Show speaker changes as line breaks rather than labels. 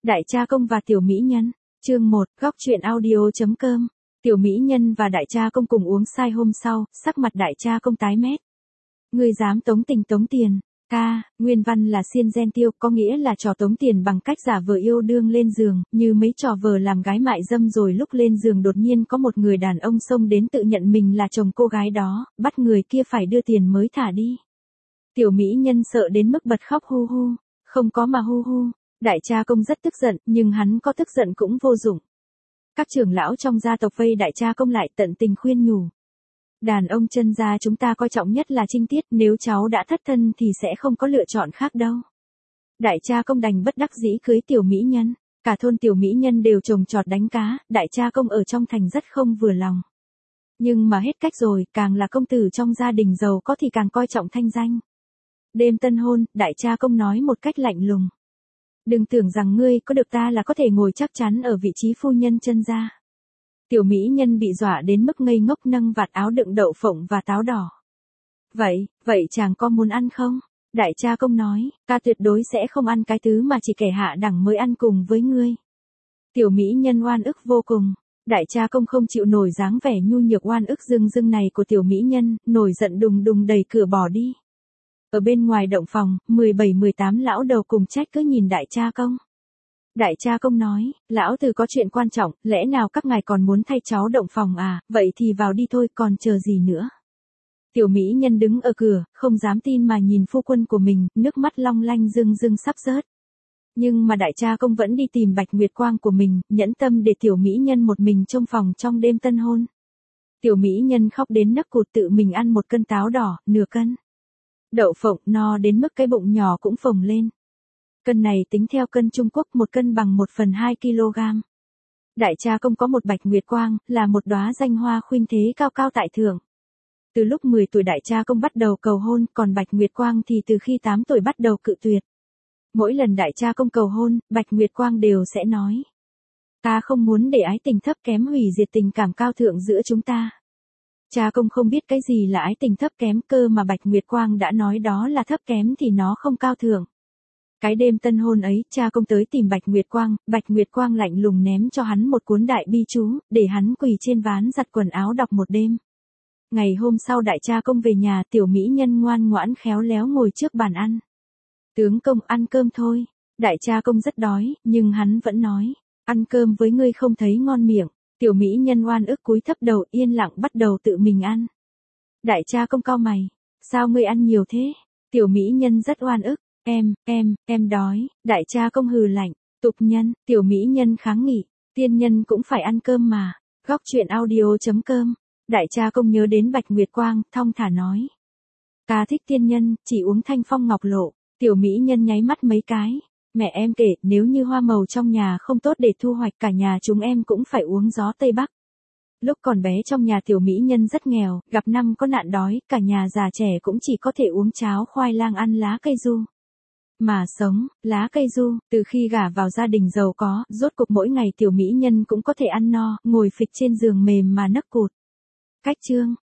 Đại cha công và tiểu mỹ nhân. Chương 1, góc truyện audio.com. Tiểu mỹ nhân và đại cha công cùng uống say hôm sau, sắc mặt đại cha công tái mét. Ngươi dám tống tình tống tiền. Nguyên văn là xiên gen tiêu, có nghĩa là trò tống tiền bằng cách giả vờ yêu đương lên giường, như mấy trò vờ làm gái mại dâm rồi lúc lên giường đột nhiên có một người đàn ông xông đến tự nhận mình là chồng cô gái đó, bắt người kia phải đưa tiền mới thả đi. Tiểu mỹ nhân sợ đến mức bật khóc hu hu, không có mà hu hu. Đại cha công rất tức giận, nhưng hắn có tức giận cũng vô dụng. Các trưởng lão trong gia tộc vây đại cha công lại tận tình khuyên nhủ. Đàn ông chân gia chúng ta coi trọng nhất là trinh tiết, nếu cháu đã thất thân thì sẽ không có lựa chọn khác đâu. Đại cha công đành bất đắc dĩ cưới tiểu mỹ nhân, cả thôn tiểu mỹ nhân đều trồng trọt đánh cá, đại cha công ở trong thành rất không vừa lòng. Nhưng mà hết cách rồi, càng là công tử trong gia đình giàu có thì càng coi trọng thanh danh. Đêm tân hôn, đại cha công nói một cách lạnh lùng. Đừng tưởng rằng ngươi có được ta là có thể ngồi chắc chắn ở vị trí phu nhân chân gia. Tiểu mỹ nhân bị dọa đến mức ngây ngốc nâng vạt áo đựng đậu phộng và táo đỏ. Vậy chàng có muốn ăn không? Đại cha công nói, ta tuyệt đối sẽ không ăn cái thứ mà chỉ kẻ hạ đẳng mới ăn cùng với ngươi. Tiểu mỹ nhân oan ức vô cùng. Đại cha công không chịu nổi dáng vẻ nhu nhược oan ức dưng dưng này của tiểu mỹ nhân, nổi giận đùng đùng đẩy cửa bỏ đi. Ở bên ngoài động phòng, 17-18 lão đầu cùng trách cứ nhìn đại cha công. Đại cha công nói, lão tử có chuyện quan trọng, lẽ nào các ngài còn muốn thay cháu động phòng à, vậy thì vào đi thôi, còn chờ gì nữa. Tiểu mỹ nhân đứng ở cửa, không dám tin mà nhìn phu quân của mình, nước mắt long lanh rưng rưng sắp rớt. Nhưng mà đại cha công vẫn đi tìm Bạch Nguyệt Quang của mình, nhẫn tâm để tiểu mỹ nhân một mình trong phòng trong đêm tân hôn. Tiểu mỹ nhân khóc đến nấc cụt tự mình ăn một cân táo đỏ, nửa cân đậu phộng, no đến mức cái bụng nhỏ cũng phồng lên. Cân này tính theo cân Trung Quốc, 1 cân bằng 1/2 kg. Đại cha công có một Bạch Nguyệt Quang, là một đóa danh hoa khuynh thế cao cao tại thượng. Từ lúc 10 tuổi đại cha công bắt đầu cầu hôn, còn Bạch Nguyệt Quang thì từ khi 8 tuổi bắt đầu cự tuyệt. Mỗi lần đại cha công cầu hôn, Bạch Nguyệt Quang đều sẽ nói. Ta không muốn để ái tình thấp kém hủy diệt tình cảm cao thượng giữa chúng ta. Cha công không biết cái gì là ái tình thấp kém, cơ mà Bạch Nguyệt Quang đã nói đó là thấp kém thì nó không cao thượng. Cái đêm tân hôn ấy, cha công tới tìm Bạch Nguyệt Quang lạnh lùng ném cho hắn một cuốn đại bi chú, để hắn quỳ trên ván giặt quần áo đọc một đêm. Ngày hôm sau đại cha công về nhà, tiểu mỹ nhân ngoan ngoãn khéo léo ngồi trước bàn ăn. Tướng công ăn cơm thôi. Đại cha công rất đói, nhưng hắn vẫn nói, ăn cơm với ngươi không thấy ngon miệng. Tiểu mỹ nhân oan ức cúi thấp đầu yên lặng bắt đầu tự mình ăn. Đại cha công cau mày, sao ngươi ăn nhiều thế? Tiểu mỹ nhân rất oan ức, em đói. Đại cha công hừ lạnh, tục nhân. Tiểu mỹ nhân kháng nghị, tiên nhân cũng phải ăn cơm mà. Góc truyện audio.com. Đại cha công nhớ đến Bạch Nguyệt Quang, thong thả nói. Ta thích tiên nhân, chỉ uống thanh phong ngọc lộ. Tiểu mỹ nhân nháy mắt mấy cái. Mẹ em kể, nếu như hoa màu trong nhà không tốt để thu hoạch, cả nhà chúng em cũng phải uống gió Tây Bắc. Lúc còn bé trong nhà tiểu mỹ nhân rất nghèo, gặp năm có nạn đói, cả nhà già trẻ cũng chỉ có thể uống cháo khoai lang ăn lá cây du. Mà sống, lá cây du, từ khi gả vào gia đình giàu có, rốt cục mỗi ngày tiểu mỹ nhân cũng có thể ăn no, ngồi phịch trên giường mềm mà nấc cụt. Cách chương.